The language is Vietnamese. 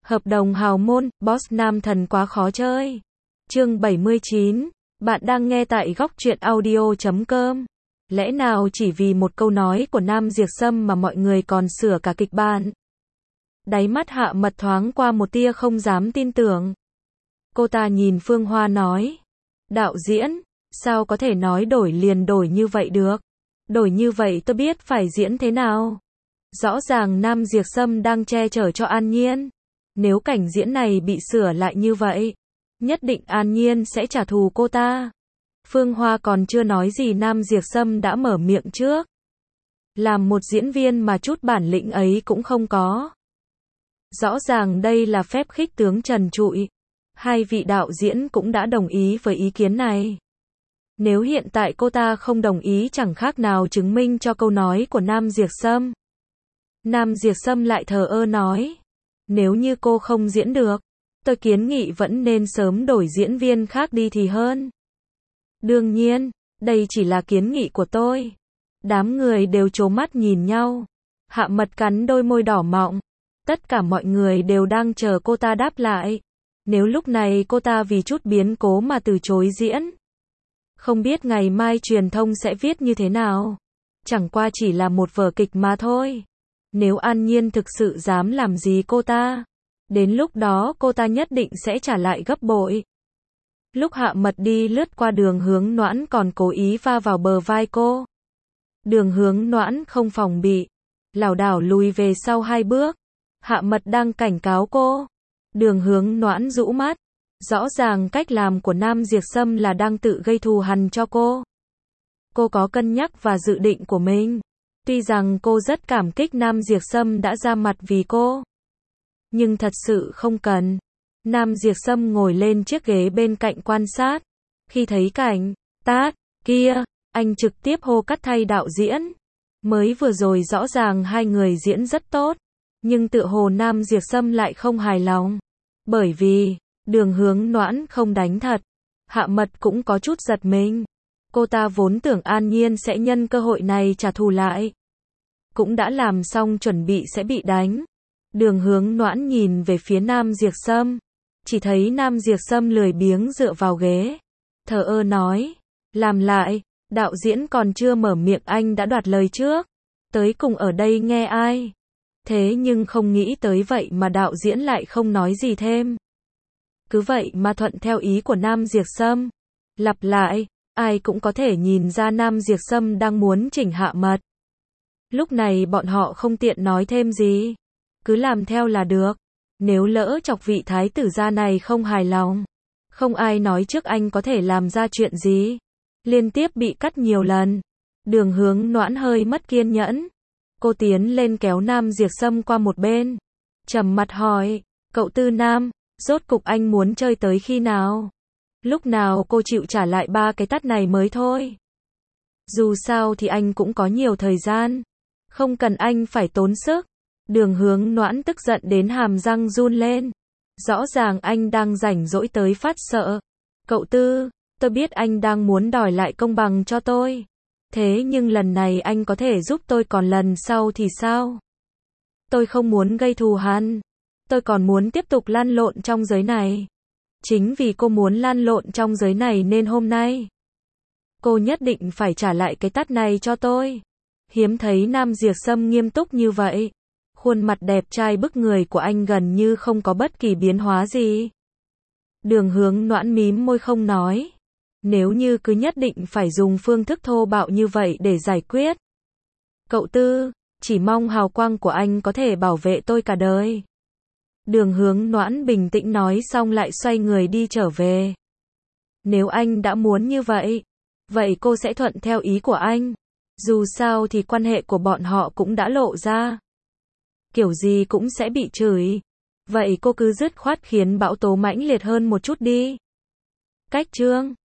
Hợp đồng hào môn, boss nam thần quá khó chơi. Chương 79. Bạn đang nghe tại góc truyện audio.com. Lẽ nào chỉ vì một câu nói của Nam Diệp Sâm mà mọi người còn sửa cả kịch bản? Đáy mắt Hạ Mật thoáng qua một tia không dám tin tưởng. Cô ta nhìn Phương Hoa nói. Đạo diễn, sao có thể nói đổi liền đổi như vậy được? Đổi như vậy tôi biết phải diễn thế nào? Rõ ràng Nam Diệp Sâm đang che chở cho An Nhiên. Nếu cảnh diễn này bị sửa lại như vậy, nhất định An Nhiên sẽ trả thù cô ta. Phương Hoa còn chưa nói gì Nam Diệp Sâm đã mở miệng trước. Làm một diễn viên mà chút bản lĩnh ấy cũng không có. Rõ ràng đây là phép khích tướng trần trụi. Hai vị đạo diễn cũng đã đồng ý với ý kiến này. Nếu hiện tại cô ta không đồng ý chẳng khác nào chứng minh cho câu nói của Nam Diệp Sâm. Nam Diệp Sâm lại thờ ơ nói. Nếu như cô không diễn được, tôi kiến nghị vẫn nên sớm đổi diễn viên khác đi thì hơn. Đương nhiên, đây chỉ là kiến nghị của tôi. Đám người đều trố mắt nhìn nhau. Hạ Mật cắn đôi môi đỏ mọng. Tất cả mọi người đều đang chờ cô ta đáp lại. Nếu lúc này cô ta vì chút biến cố mà từ chối diễn, không biết ngày mai truyền thông sẽ viết như thế nào. Chẳng qua chỉ là một vở kịch mà thôi. Nếu An Nhiên thực sự dám làm gì cô ta, đến lúc đó cô ta nhất định sẽ trả lại gấp bội. Lúc Hạ Mật đi lướt qua Đường Hướng Noãn còn cố ý va vào bờ vai cô. Đường Hướng Noãn không phòng bị, lảo đảo lùi về sau 2 bước. Hạ Mật đang cảnh cáo cô. Đường Hướng Noãn rũ mắt. Rõ ràng cách làm của Nam Diệp Sâm là đang tự gây thù hằn cho cô. Cô có cân nhắc và dự định của mình. Tuy rằng cô rất cảm kích Nam Diệp Sâm đã ra mặt vì cô, nhưng thật sự không cần. Nam Diệp Sâm ngồi lên chiếc ghế bên cạnh quan sát. Khi thấy cảnh tát kia, anh trực tiếp hô cắt thay đạo diễn. Mới vừa rồi rõ ràng hai người diễn rất tốt, nhưng tựa hồ Nam Diệp Sâm lại không hài lòng. Bởi vì Đường Hướng Noãn không đánh thật. Hạ Mật cũng có chút giật mình. Cô ta vốn tưởng An Nhiên sẽ nhân cơ hội này trả thù lại. Cũng đã làm xong chuẩn bị sẽ bị đánh. Đường Hướng Noãn nhìn về phía Nam Diệp Sâm. Chỉ thấy Nam Diệp Sâm lười biếng dựa vào ghế. Thờ ơ nói. Làm lại. Đạo diễn còn chưa mở miệng anh đã đoạt lời trước. Tới cùng ở đây nghe ai. Thế nhưng không nghĩ tới vậy mà đạo diễn lại không nói gì thêm. Cứ vậy mà thuận theo ý của Nam Diệp Sâm. Lặp lại. Ai cũng có thể nhìn ra Nam Diệp Sâm đang muốn chỉnh Hạ Mật. Lúc này bọn họ không tiện nói thêm gì. Cứ làm theo là được. Nếu lỡ chọc vị thái tử gia này không hài lòng, không ai nói trước anh có thể làm ra chuyện gì. Liên tiếp bị cắt nhiều lần. Đường Hướng Noãn hơi mất kiên nhẫn. Cô tiến lên kéo Nam Diệp Sâm qua một bên. Trầm mặt hỏi. Cậu Tư Nam, rốt cục anh muốn chơi tới khi nào? Lúc nào cô chịu trả lại 3 cái tát này mới thôi. Dù sao thì anh cũng có nhiều thời gian. Không cần anh phải tốn sức. Đường Hướng Noãn tức giận đến hàm răng run lên. Rõ ràng anh đang rảnh rỗi tới phát sợ. Cậu Tư, tôi biết anh đang muốn đòi lại công bằng cho tôi. Thế nhưng lần này anh có thể giúp tôi còn lần sau thì sao? Tôi không muốn gây thù hằn. Tôi còn muốn tiếp tục lăn lộn trong giới này. Chính vì cô muốn lăn lộn trong giới này nên hôm nay cô nhất định phải trả lại cái tát này cho tôi. Hiếm thấy Nam Diệp Sâm nghiêm túc như vậy. Khuôn mặt đẹp trai bức người của anh gần như không có bất kỳ biến hóa gì. Đường Hướng Noãn mím môi không nói. Nếu như cứ nhất định phải dùng phương thức thô bạo như vậy để giải quyết. Cậu Tư, chỉ mong hào quang của anh có thể bảo vệ tôi cả đời. Đường Hướng Noãn bình tĩnh nói xong lại xoay người đi trở về. Nếu anh đã muốn như vậy, vậy cô sẽ thuận theo ý của anh. Dù sao thì quan hệ của bọn họ cũng đã lộ ra. Kiểu gì cũng sẽ bị chửi. Vậy cô cứ dứt khoát khiến bão tố mãnh liệt hơn một chút đi. Cách chương